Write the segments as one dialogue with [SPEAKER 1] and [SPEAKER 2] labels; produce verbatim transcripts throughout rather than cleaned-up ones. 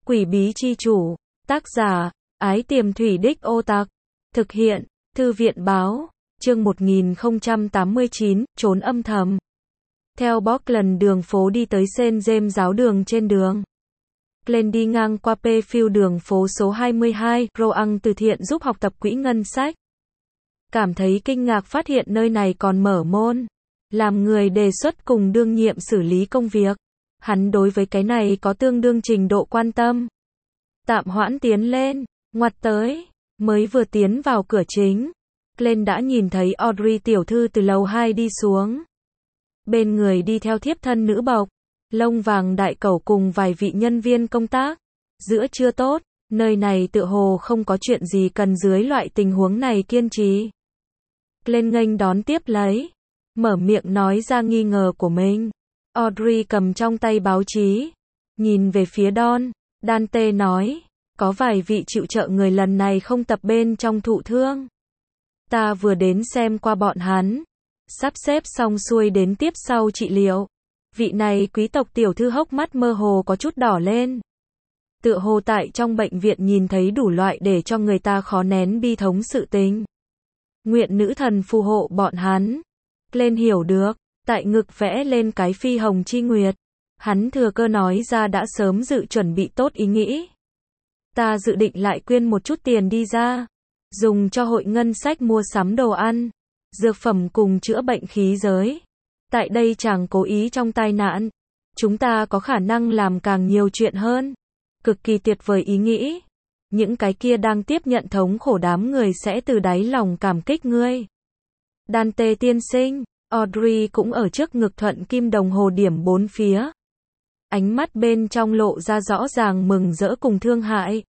[SPEAKER 1] Quỷ bí chi chủ. Tác giả, Ái Tiềm Thủy Đích Ô Tặc. Thực hiện, Thư viện báo. Chương một nghìn không trăm tám mươi chín, trốn âm thầm. Theo Bockland đường phố đi tới Saint James giáo đường trên đường. Glenn đi ngang qua Payfield đường phố số hai mươi hai, Roang từ thiện giúp học tập quỹ ngân sách. Cảm thấy kinh ngạc phát hiện nơi này còn mở môn. Làm người đề xuất cùng đương nhiệm xử lý công việc. Hắn đối với cái này có tương đương trình độ quan tâm. Tạm hoãn tiến lên, ngoặt tới, mới vừa tiến vào cửa chính. Glenn đã nhìn thấy Audrey tiểu thư từ lầu hai đi xuống. Bên người đi theo thiếp thân nữ bộc, lông vàng đại cẩu cùng vài vị nhân viên công tác. Giữa trưa tốt, nơi này tựa hồ không có chuyện gì cần dưới loại tình huống này kiên trì. Glenn nghênh đón tiếp lấy, mở miệng nói ra nghi ngờ của mình. Audrey cầm trong tay báo chí, nhìn về phía Don. Dante nói, có vài vị chịu trợ người lần này không tập bên trong thụ thương. Ta vừa đến xem qua bọn hắn, sắp xếp xong xuôi đến tiếp sau trị liệu. Vị này quý tộc tiểu thư hốc mắt mơ hồ có chút đỏ lên. Tựa hồ tại trong bệnh viện nhìn thấy đủ loại để cho người ta khó nén bi thống sự tình. Nguyện nữ thần phù hộ bọn hắn. Glenn hiểu được, tại ngực vẽ lên cái phi hồng chi nguyệt. Hắn thừa cơ nói ra đã sớm dự chuẩn bị tốt ý nghĩ. Ta dự định lại quyên một chút tiền đi ra, dùng cho hội ngân sách mua sắm đồ ăn, dược phẩm cùng chữa bệnh khí giới. Tại đây chàng cố ý trong tai nạn, chúng ta có khả năng làm càng nhiều chuyện hơn. Cực kỳ tuyệt vời ý nghĩ. Những cái kia đang tiếp nhận thống khổ đám người sẽ từ đáy lòng cảm kích ngươi. Dante tiên sinh, Audrey cũng ở trước ngực thuận kim đồng hồ điểm bốn phía. Ánh mắt bên trong lộ ra rõ ràng mừng rỡ cùng thương hại.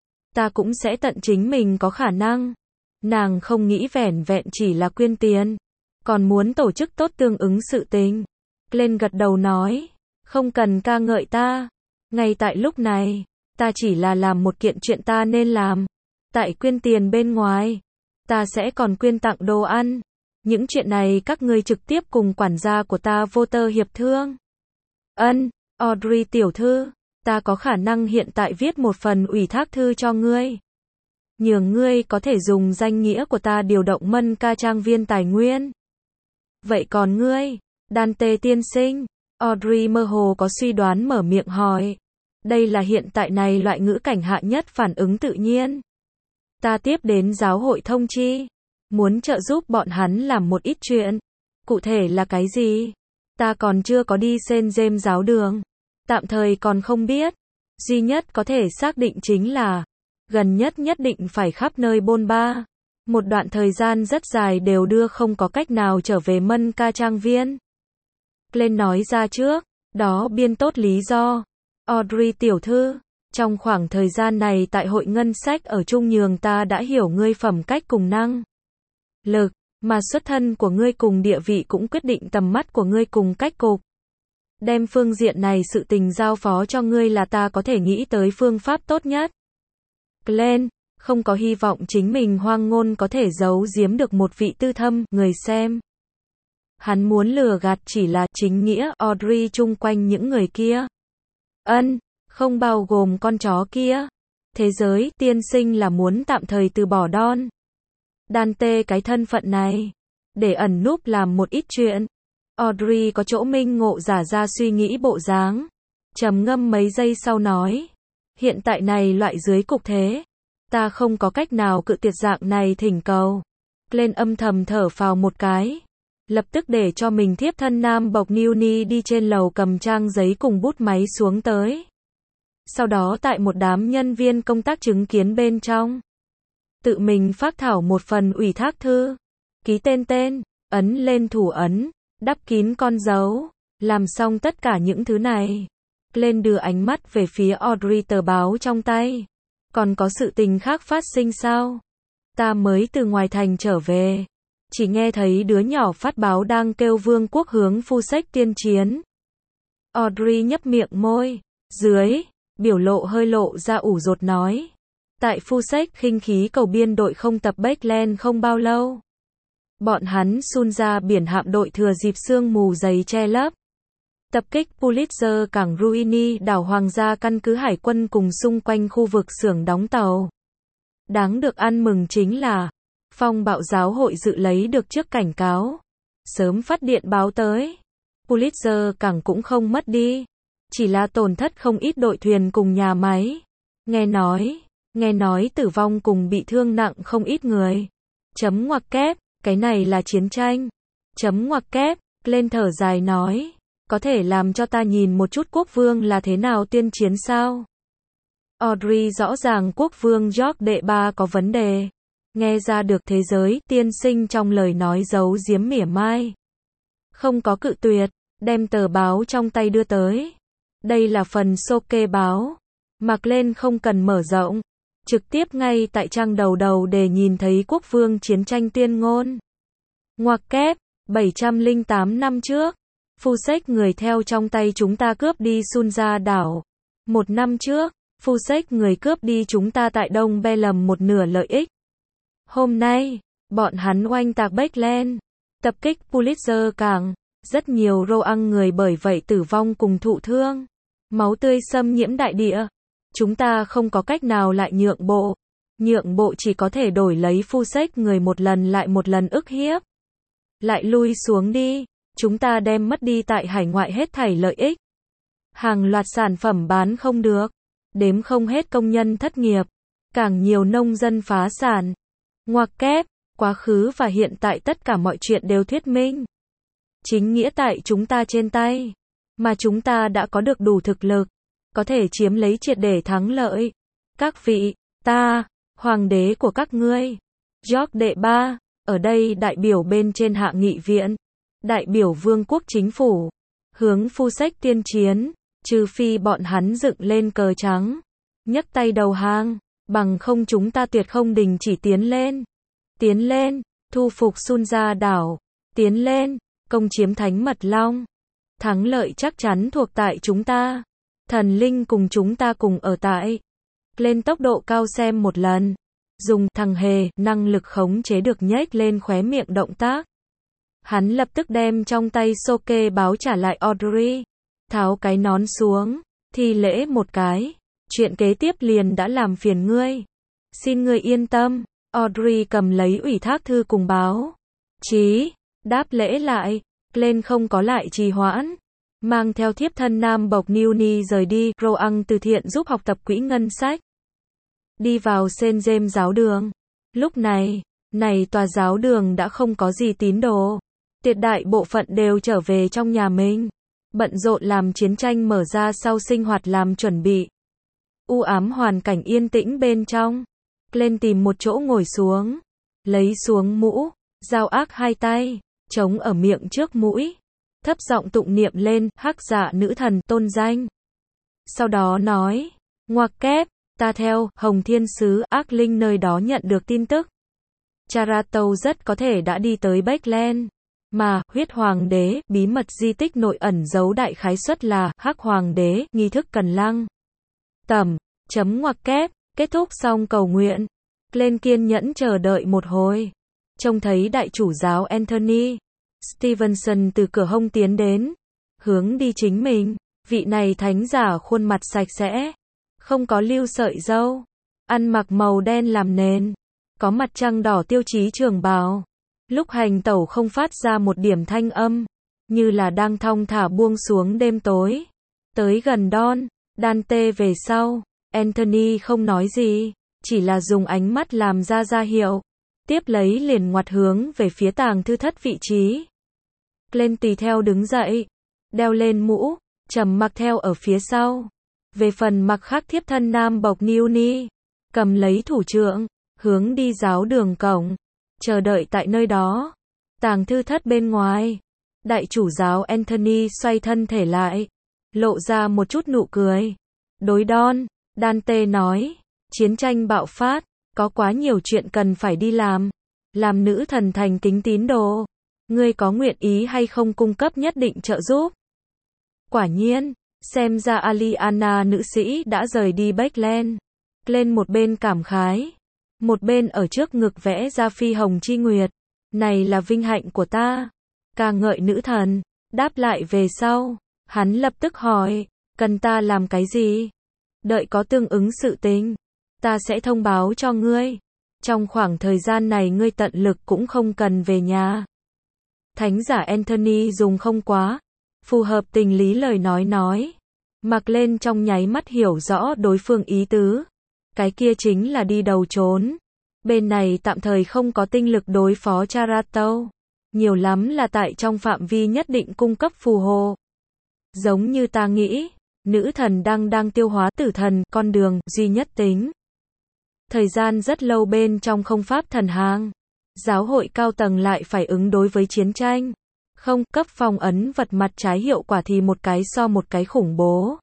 [SPEAKER 1] Ta cũng sẽ tận chính mình có khả năng. Nàng không nghĩ vẻn vẹn chỉ là quyên tiền, còn muốn tổ chức tốt tương ứng sự tình. Glenn gật đầu nói, không cần ca ngợi ta. Ngay tại lúc này, ta chỉ là làm một kiện chuyện ta nên làm. Tại quyên tiền bên ngoài, ta sẽ còn quyên tặng đồ ăn. Những chuyện này các ngươi trực tiếp cùng quản gia của ta vô tơ hiệp thương. Ân, Audrey tiểu thư, ta có khả năng hiện tại viết một phần ủy thác thư cho ngươi. Nhường ngươi có thể dùng danh nghĩa của ta điều động Mân Ca trang viên tài nguyên. Vậy còn ngươi, Dante tiên sinh? Audrey mơ hồ có suy đoán mở miệng hỏi. Đây là hiện tại này loại ngữ cảnh hạ nhất phản ứng tự nhiên. Ta tiếp đến giáo hội thông chi, muốn trợ giúp bọn hắn làm một ít chuyện. Cụ thể là cái gì? Ta còn chưa có đi Saint James giáo đường. Tạm thời còn không biết. Duy nhất có thể xác định chính là, gần nhất nhất định phải khắp nơi bôn ba. Một đoạn thời gian rất dài đều đưa không có cách nào trở về Mân Ca trang viên. Glenn nói ra trước, đó biên tốt lý do. Audrey tiểu thư, trong khoảng thời gian này tại hội ngân sách ở Trung Nhường ta đã hiểu ngươi phẩm cách cùng năng lực, mà xuất thân của ngươi cùng địa vị cũng quyết định tầm mắt của ngươi cùng cách cục. Đem phương diện này sự tình giao phó cho ngươi là ta có thể nghĩ tới phương pháp tốt nhất. Glenn, không có hy vọng chính mình hoang ngôn có thể giấu giếm được một vị tư thâm người xem. Hắn muốn lừa gạt chỉ là chính nghĩa Audrey chung quanh những người kia. Ân, không bao gồm con chó kia. Thế giới tiên sinh là muốn tạm thời từ bỏ Don Dante cái thân phận này, để ẩn núp làm một ít chuyện. Audrey có chỗ minh ngộ giả ra suy nghĩ bộ dáng. Trầm ngâm mấy giây sau nói. Hiện tại này loại dưới cục thế, ta không có cách nào cự tuyệt dạng này thỉnh cầu. Glenn âm thầm thở phào một cái. Lập tức để cho mình thiếp thân nam bộc Newnie đi trên lầu cầm trang giấy cùng bút máy xuống tới. Sau đó tại một đám nhân viên công tác chứng kiến bên trong, tự mình phác thảo một phần ủy thác thư. Ký tên tên, ấn lên thủ ấn, đắp kín con dấu. Làm xong tất cả những thứ này, Glenn đưa ánh mắt về phía Audrey tờ báo trong tay. Còn có sự tình khác phát sinh sao? Ta mới từ ngoài thành trở về, chỉ nghe thấy đứa nhỏ phát báo đang kêu vương quốc hướng phu sách tiên chiến. Audrey nhấp miệng môi dưới, biểu lộ hơi lộ ra ủ rột nói. Tại phu sách khinh khí cầu biên đội không tập Backland không bao lâu, bọn hắn xun ra biển hạm đội thừa dịp sương mù dày che lấp. Tập kích Pulitzer cảng Ruini đảo Hoàng gia căn cứ hải quân cùng xung quanh khu vực xưởng đóng tàu. Đáng được ăn mừng chính là, phong bạo giáo hội dự lấy được trước cảnh cáo. Sớm phát điện báo tới. Pulitzer cảng cũng không mất đi. Chỉ là tổn thất không ít đội thuyền cùng nhà máy. Nghe nói, nghe nói tử vong cùng bị thương nặng không ít người. Chấm ngoặc kép, cái này là chiến tranh. Chấm ngoặc kép, lên thở dài nói. Có thể làm cho ta nhìn một chút quốc vương là thế nào tiên chiến sao? Audrey rõ ràng quốc vương George đệ ba có vấn đề. Nghe ra được thế giới tiên sinh trong lời nói giấu giếm mỉa mai. Không có cự tuyệt, đem tờ báo trong tay đưa tới. Đây là phần sô kê báo. Mặc lên không cần mở rộng. Trực tiếp ngay tại trang đầu đầu để nhìn thấy quốc vương chiến tranh tuyên ngôn. Ngoặc kép, bảy trăm lẻ tám năm trước. Fusek người theo trong tay chúng ta cướp đi Sunja đảo. Một năm trước, Fusek người cướp đi chúng ta tại Đông Belem một nửa lợi ích. Hôm nay, bọn hắn oanh tạc Bakeland, tập kích Pulitzer cảng, rất nhiều Roang người bởi vậy tử vong cùng thụ thương. Máu tươi xâm nhiễm đại địa. Chúng ta không có cách nào lại nhượng bộ. Nhượng bộ chỉ có thể đổi lấy Fusek người một lần lại một lần ức hiếp. Lại lui xuống đi. Chúng ta đem mất đi tại hải ngoại hết thảy lợi ích. Hàng loạt sản phẩm bán không được. Đếm không hết công nhân thất nghiệp. Càng nhiều nông dân phá sản. Ngoặc kép, quá khứ và hiện tại tất cả mọi chuyện đều thuyết minh. Chính nghĩa tại chúng ta trên tay. Mà chúng ta đã có được đủ thực lực. Có thể chiếm lấy triệt để thắng lợi. Các vị, ta, hoàng đế của các ngươi. George đệ ba, ở đây đại biểu bên trên hạ nghị viện. Đại biểu vương quốc chính phủ. Hướng Fusek tiên chiến. Trừ phi bọn hắn dựng lên cờ trắng. Nhấc tay đầu hàng. Bằng không chúng ta tuyệt không đình chỉ tiến lên. Tiến lên. Thu phục Sunja đảo. Tiến lên. Công chiếm Thánh Mật Long. Thắng lợi chắc chắn thuộc tại chúng ta. Thần linh cùng chúng ta cùng ở tại. Lên tốc độ cao xem một lần. Dùng thằng hề, năng lực khống chế được nhếch lên khóe miệng động tác. Hắn lập tức đem trong tay sô kê báo trả lại Audrey. Tháo cái nón xuống. Thi lễ một cái. Chuyện kế tiếp liền đã làm phiền ngươi. Xin ngươi yên tâm. Audrey cầm lấy ủy thác thư cùng báo chí. Đáp lễ lại. Lên không có lại trì hoãn. Mang theo thiếp thân nam bộc Newny rời đi. Roang từ thiện giúp học tập quỹ ngân sách. Đi vào Saint James giáo đường. Lúc này, này tòa giáo đường đã không có gì tín đồ. Tuyệt đại bộ phận đều trở về trong nhà mình. Bận rộn làm chiến tranh mở ra sau sinh hoạt làm chuẩn bị. U ám hoàn cảnh yên tĩnh bên trong. Lên tìm một chỗ ngồi xuống. Lấy xuống mũ. Dao ác hai tay. Chống ở miệng trước mũi. Thấp giọng tụng niệm lên, hắc dạ nữ thần tôn danh. Sau đó nói. Ngoặc kép. Ta theo, Hồng Thiên Sứ, ác linh nơi đó nhận được tin tức. Charato rất có thể đã đi tới Bakeland. Mà, huyết hoàng đế, bí mật di tích nội ẩn giấu đại khái suất là, hắc hoàng đế, nghi thức cần lăng. Tầm, chấm ngoặc kép, kết thúc xong cầu nguyện. Lên kiên nhẫn chờ đợi một hồi. Trông thấy đại chủ giáo Anthony Stevenson từ cửa hông tiến đến. Hướng đi chính mình. Vị này thánh giả khuôn mặt sạch sẽ. Không có lưu sợi râu. Ăn mặc màu đen làm nền. Có mặt trăng đỏ tiêu chí trường bào. Lúc hành tẩu không phát ra một điểm thanh âm. Như là đang thong thả buông xuống đêm tối. Tới gần Don, Dante về sau. Anthony không nói gì. Chỉ là dùng ánh mắt làm ra ra hiệu. Tiếp lấy liền ngoặt hướng về phía tàng thư thất vị trí. Lên tùy theo đứng dậy. Đeo lên mũ. Trầm mặc theo ở phía sau. Về phần mặc khác thiếp thân nam bộc Newny. Cầm lấy thủ trượng. Hướng đi giáo đường cổng. Chờ đợi tại nơi đó. Tàng thư thất bên ngoài. Đại chủ giáo Anthony xoay thân thể lại. Lộ ra một chút nụ cười. Đối Don, Dante nói. Chiến tranh bạo phát. Có quá nhiều chuyện cần phải đi làm. Làm nữ thần thành kính tín đồ. Ngươi có nguyện ý hay không cung cấp nhất định trợ giúp? Quả nhiên. Xem ra Aliana nữ sĩ đã rời đi Bakeland. Lên một bên cảm khái. Một bên ở trước ngực vẽ ra phi hồng chi nguyệt. Này là vinh hạnh của ta. Ca ngợi nữ thần. Đáp lại về sau. Hắn lập tức hỏi, cần ta làm cái gì? Đợi có tương ứng sự tình, ta sẽ thông báo cho ngươi. Trong khoảng thời gian này ngươi tận lực cũng không cần về nhà. Thánh giả Anthony dùng không quá phù hợp tình lý lời nói nói. Mặc lên trong nháy mắt hiểu rõ đối phương ý tứ. Cái kia chính là đi đầu trốn. Bên này tạm thời không có tinh lực đối phó Charato. Nhiều lắm là tại trong phạm vi nhất định cung cấp phù hộ. Giống như ta nghĩ, nữ thần đang đang tiêu hóa tử thần, con đường duy nhất tính. Thời gian rất lâu bên trong không pháp thần hang. Giáo hội cao tầng lại phải ứng đối với chiến tranh. Không, cấp phong ấn vật mặt trái hiệu quả thì một cái so một cái khủng bố.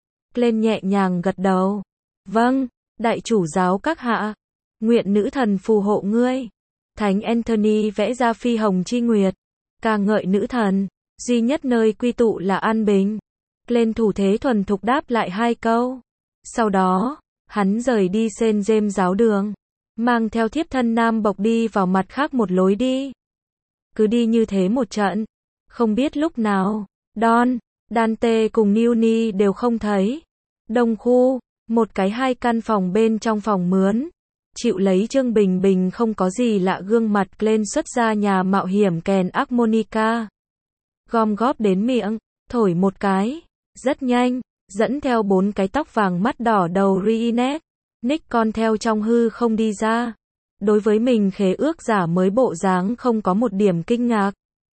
[SPEAKER 1] Lên nhẹ nhàng gật đầu. Vâng, đại chủ giáo các hạ. Nguyện nữ thần phù hộ ngươi. Thánh Anthony vẽ ra phi hồng chi nguyệt. Ca ngợi nữ thần. Duy nhất nơi quy tụ là an bình. Lên thủ thế thuần thục đáp lại hai câu. Sau đó, hắn rời đi Saint James giáo đường. Mang theo thiếp thân nam bộc đi vào mặt khác một lối đi. Cứ đi như thế một trận. Không biết lúc nào, Don, Dante cùng Newny đều không thấy. Đông khu, một cái hai căn phòng bên trong phòng mướn. Chịu lấy Trương Bình Bình không có gì lạ gương mặt lên xuất ra nhà mạo hiểm kèn harmonica. Gom góp đến miệng, thổi một cái. Rất nhanh, dẫn theo bốn cái tóc vàng mắt đỏ đầu Reenact. Nick con theo trong hư không đi ra. Đối với mình khế ước giả mới bộ dáng không có một điểm kinh ngạc.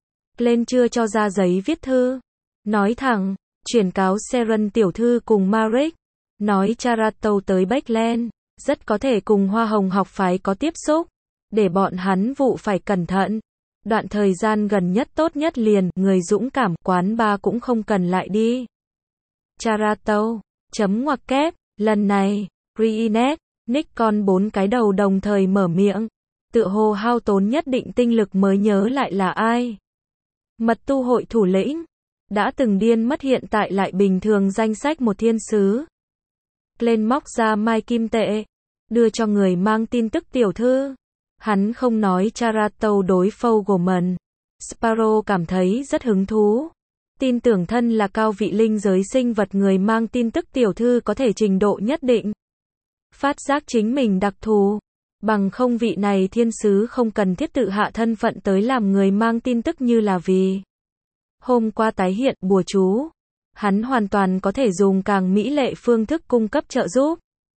[SPEAKER 1] Lên chưa cho ra giấy viết thư. Nói thẳng, chuyển cáo Seren tiểu thư cùng Marek. Nói Charato tới Backland, rất có thể cùng Hoa Hồng học phái có tiếp xúc. Để bọn hắn vụ phải cẩn thận. Đoạn thời gian gần nhất tốt nhất liền, người dũng cảm, quán bar cũng không cần lại đi. Charato, chấm ngoặc kép, lần này, Reenact, Nick con bốn cái đầu đồng thời mở miệng. Tựa hồ hao tốn nhất định tinh lực mới nhớ lại là ai. Mật tu hội thủ lĩnh. Đã từng điên mất hiện tại lại bình thường danh sách một thiên sứ. Lên móc ra mai kim tệ. Đưa cho người mang tin tức tiểu thư. Hắn không nói Charato đối Fogelman. Sparrow cảm thấy rất hứng thú. Tin tưởng thân là cao vị linh giới sinh vật người mang tin tức tiểu thư có thể trình độ nhất định. Phát giác chính mình đặc thù. Bằng không vị này thiên sứ không cần thiết tự hạ thân phận tới làm người mang tin tức như là vì. Hôm qua tái hiện bùa chú. Hắn hoàn toàn có thể dùng càng mỹ lệ phương thức cung cấp trợ giúp.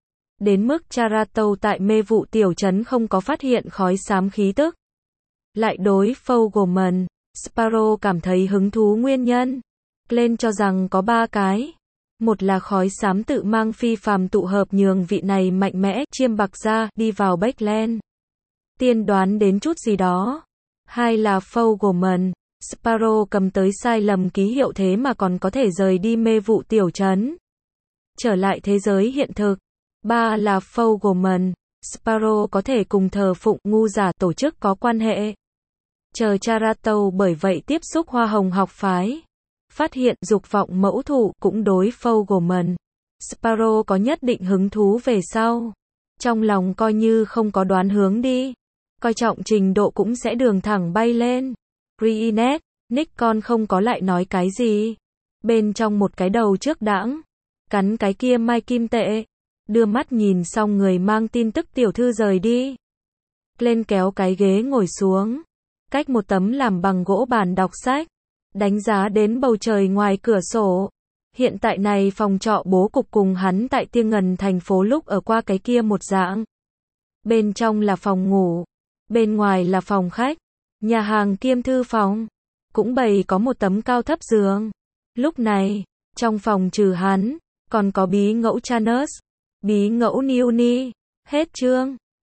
[SPEAKER 1] Đến mức Charato tại mê vụ tiểu trấn không có phát hiện khói xám khí tức. Lại đối Fogelman, Sparrow cảm thấy hứng thú nguyên nhân. Lên cho rằng có ba cái. Một là khói xám tự mang phi phàm tụ hợp nhường vị này mạnh mẽ, chiêm bạc ra, đi vào Backland. Tiên đoán đến chút gì đó. Hai là Fogelman, Sparrow cầm tới sai lầm ký hiệu thế mà còn có thể rời đi mê vụ tiểu trấn. Trở lại thế giới hiện thực. Ba là Fogelman, Sparrow có thể cùng thờ phụng ngu giả tổ chức có quan hệ. Chờ Charato bởi vậy tiếp xúc Hoa Hồng học phái. Phát hiện dục vọng mẫu thủ cũng đối Fogelman. Sparrow có nhất định hứng thú về sau. Trong lòng coi như không có đoán hướng đi. Coi trọng trình độ cũng sẽ đường thẳng bay lên. Reenact, Nick con không có lại nói cái gì. Bên trong một cái đầu trước đãng. Cắn cái kia mai kim tệ. Đưa mắt nhìn xong người mang tin tức tiểu thư rời đi. Lên kéo cái ghế ngồi xuống. Cách một tấm làm bằng gỗ bàn đọc sách. Đánh giá đến bầu trời ngoài cửa sổ. Hiện tại này phòng trọ bố cục cùng hắn tại Tiên Ngần thành phố lúc ở qua cái kia một dạng. Bên trong là phòng ngủ. Bên ngoài là phòng khách. Nhà hàng kiêm thư phòng. Cũng bày có một tấm cao thấp giường. Lúc này, trong phòng trừ hắn, còn có bí ngẫu Chanus. Bí ngẫu Newny. Hết chương.